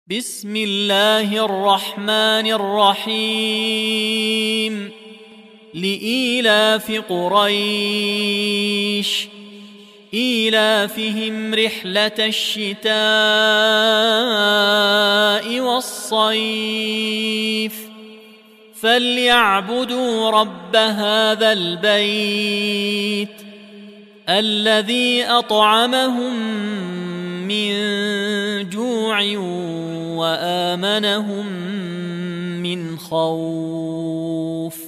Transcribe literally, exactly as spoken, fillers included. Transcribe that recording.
بسم الله الرحمن الرحيم لإيلاف قريش إيلافهم رحلة الشتاء والصيف فليعبدوا رب هذا البيت الذي أطعمهم من جوع وآمنهم من خوف.